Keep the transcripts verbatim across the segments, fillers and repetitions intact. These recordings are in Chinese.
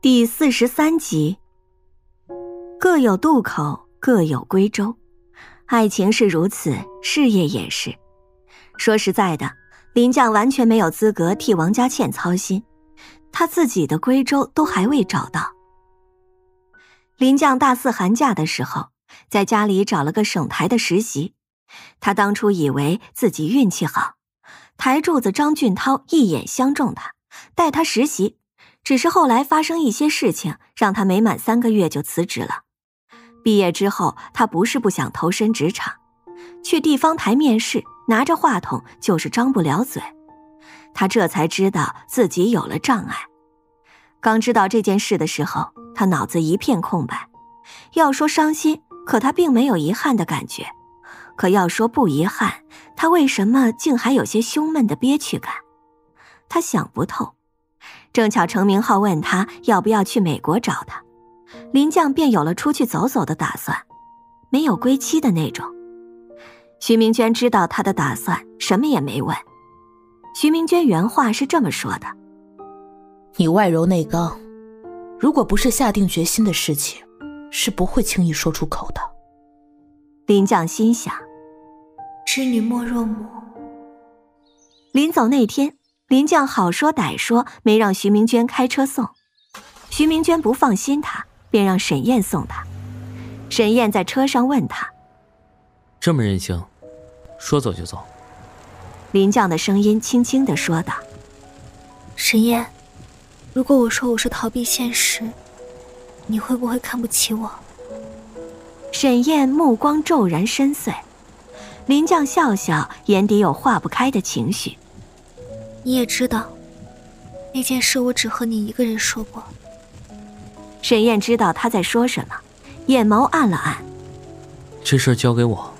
第四十三集。各有渡口，各有归舟，爱情是如此，事业也是。说实在的，林将完全没有资格替王佳倩操心，他自己的归舟都还未找到。林将大四寒假的时候，在家里找了个省台的实习。他当初以为自己运气好，台柱子张俊涛一眼相中他，带他实习，只是后来发生一些事情，让他没满三个月就辞职了。毕业之后，他不是不想投身职场，去地方台面试，拿着话筒就是张不了嘴。他这才知道自己有了障碍。刚知道这件事的时候，他脑子一片空白。要说伤心，可他并没有遗憾的感觉；可要说不遗憾，他为什么竟还有些胸闷的憋屈感？他想不透。正巧程明浩问他要不要去美国找他，林将便有了出去走走的打算，没有归期的那种。徐明娟知道他的打算，什么也没问。徐明娟原话是这么说的： 你外柔内刚，如果不是下定决心的事情，是不会轻易说出口的。 林将心想， 织女莫若母。 临走那天，林将好说歹说，没让徐明娟开车送。徐明娟不放心他，便让沈燕送他。沈燕在车上问他： 这么任性，说走就走？ 林将的声音轻轻地说道： 沈燕，如果我说我是逃避现实，你会不会看不起我？ 沈燕目光骤然深邃。林将笑笑，眼底有化不开的情绪。 你也知道，那件事我只和你一个人说过。 沈燕知道他在说什么，眼眸暗了暗。 这事交给我。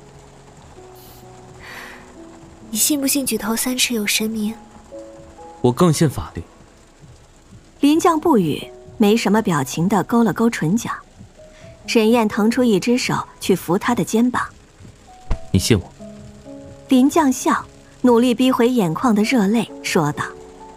你信不信举头三尺有神明？ 我更信法律。 林将不语，没什么表情地勾了勾唇角。沈燕腾出一只手去扶他的肩膀。 你信我？ 林将笑，努力逼回眼眶的热泪，说道：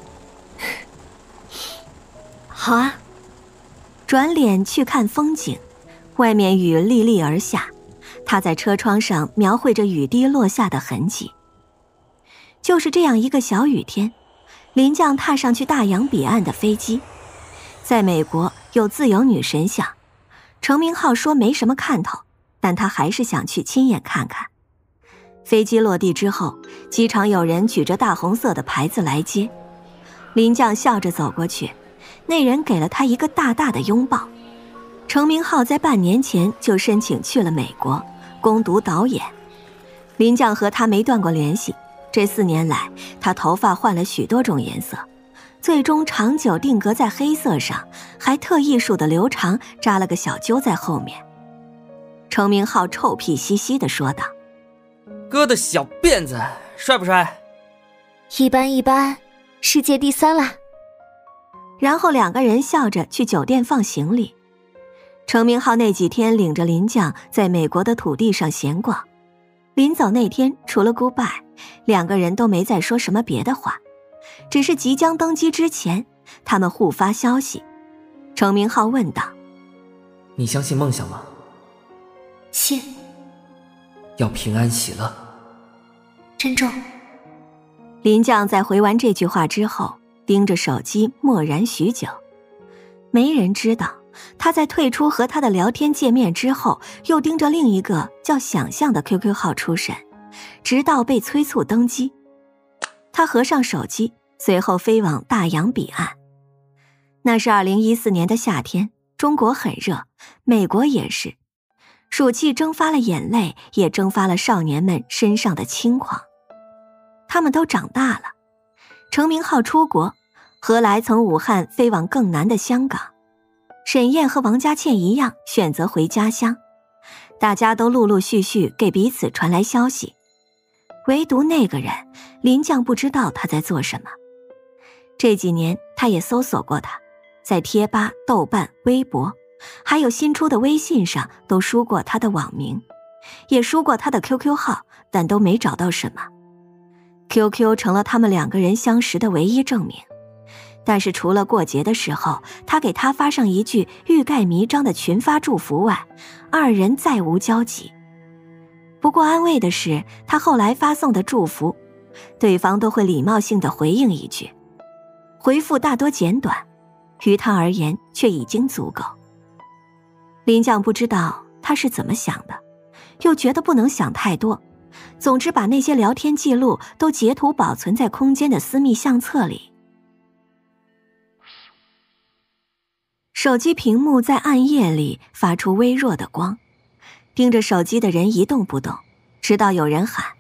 好啊。 转脸去看风景，外面雨沥沥而下，他在车窗上描绘着雨滴落下的痕迹。就是这样一个小雨天，林将踏上去大洋彼岸的飞机。在美国有自由女神像，程明浩说没什么看头，但他还是想去亲眼看看。飞机落地之后，机场有人举着大红色的牌子来接。林将笑着走过去，那人给了他一个大大的拥抱。程明浩在半年前就申请去了美国攻读导演，林将和他没断过联系。这四年来，他头发换了许多种颜色，最终长久定格在黑色上，还特艺术的留长，扎了个小揪在后面。程明浩臭屁兮兮地说道： 哥的小辫子帅不帅？ 一般一般，世界第三啦。 然后两个人笑着去酒店放行李。程明浩那几天领着林将在美国的土地上闲逛。临走那天，除了 goodbye， 两个人都没再说什么别的话，只是即将登机之前，他们互发消息。程明浩问道： 你相信梦想吗？ 信。 要平安喜乐。 珍重。 林将在回完这句话之后，盯着手机默然许久。没人知道他在退出和他的聊天界面之后，又盯着另一个叫想象的 Q Q 号出神，直到被催促登机。他合上手机，随后飞往大洋彼岸。那是二零一四年的夏天，中国很热，美国也是。暑气蒸发了眼泪，也蒸发了少年们身上的轻狂。他们都长大了。程明浩出国，何来从武汉飞往更南的香港。沈燕和王佳倩一样选择回家乡，大家都陆陆续续给彼此传来消息，唯独那个人林将不知道他在做什么。这几年他也搜索过他，在贴吧、豆瓣、微博还有新出的微信上都输过他的网名，也输过他的 Q Q 号，但都没找到什么。Q Q 成了他们两个人相识的唯一证明。 但是除了过节的时候他给他发上一句欲盖弥彰的群发祝福外，二人再无交集。不过安慰的是，他后来发送的祝福，对方都会礼貌性的回应一句，回复大多简短，于他而言却已经足够。林将不知道他是怎么想的，又觉得不能想太多，总之把那些聊天记录都截图保存在空间的私密相册里。手机屏幕在暗夜里发出微弱的光，盯着手机的人一动不动，直到有人喊：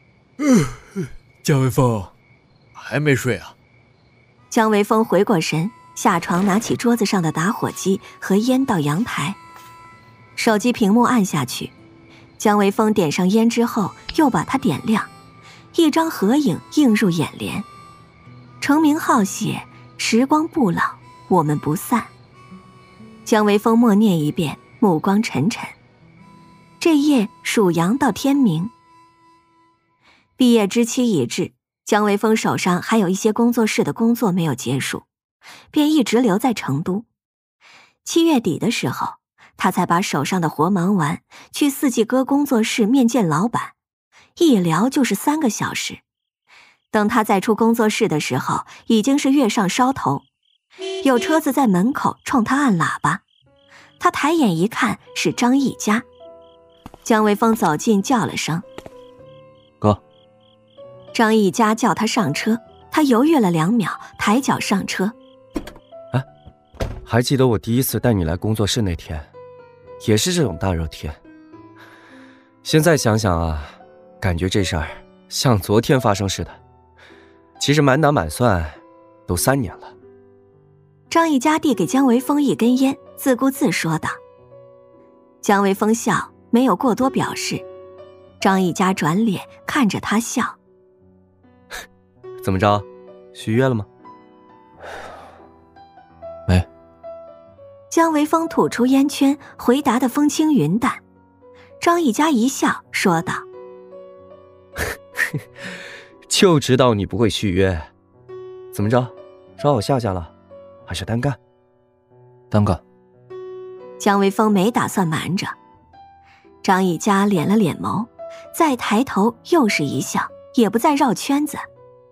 江微风，还没睡啊？ 江微风回过神，下床拿起桌子上的打火机和烟到阳台。手机屏幕按下去，江微风点上烟之后又把它点亮，一张合影映入眼帘。程明浩写：时光不老，我们不散。江微风默念一遍，目光沉沉。这夜属阳到天明。毕业之期已至，江微风手上还有一些工作室的工作没有结束，便一直留在成都。七月底的时候，他才把手上的活忙完，去四季歌工作室面见老板，一聊就是三个小时。等他再出工作室的时候，已经是月上梢头，有车子在门口冲他按喇叭。他抬眼一看，是张一家。江微风走近叫了声哥。 张一家叫他上车，他犹豫了两秒，抬脚上车。 哎，还记得我第一次带你来工作室那天，也是这种大热天。现在想想啊，感觉这事儿像昨天发生似的。其实满打满算都三年了。 张一家递给江微风一根烟，自顾自说道。江微风笑，没有过多表示。张一家转脸看着他笑。 怎么着，续约了吗？ 没。 江微风吐出烟圈，回答的风轻云淡。张一家一笑说道： 就知道你不会续约。怎么着，找我下家了，还是单干？ 单干。 江微风没打算瞒着。张一家敛了敛眸，再抬头又是一笑，也不再绕圈子。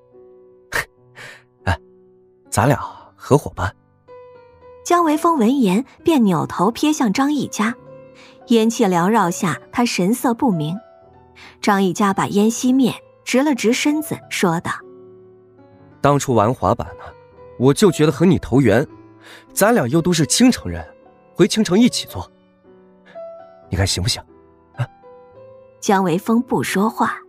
哎，咱俩合伙办。 江微风闻言便扭头瞥向张一家，烟气缭绕下他神色不明。张一家把烟熄灭，直了直身子说道： 当初玩滑板呢，我就觉得和你投缘，咱俩又都是青城人，回青城一起做，你看行不行？啊？ 江微风不说话。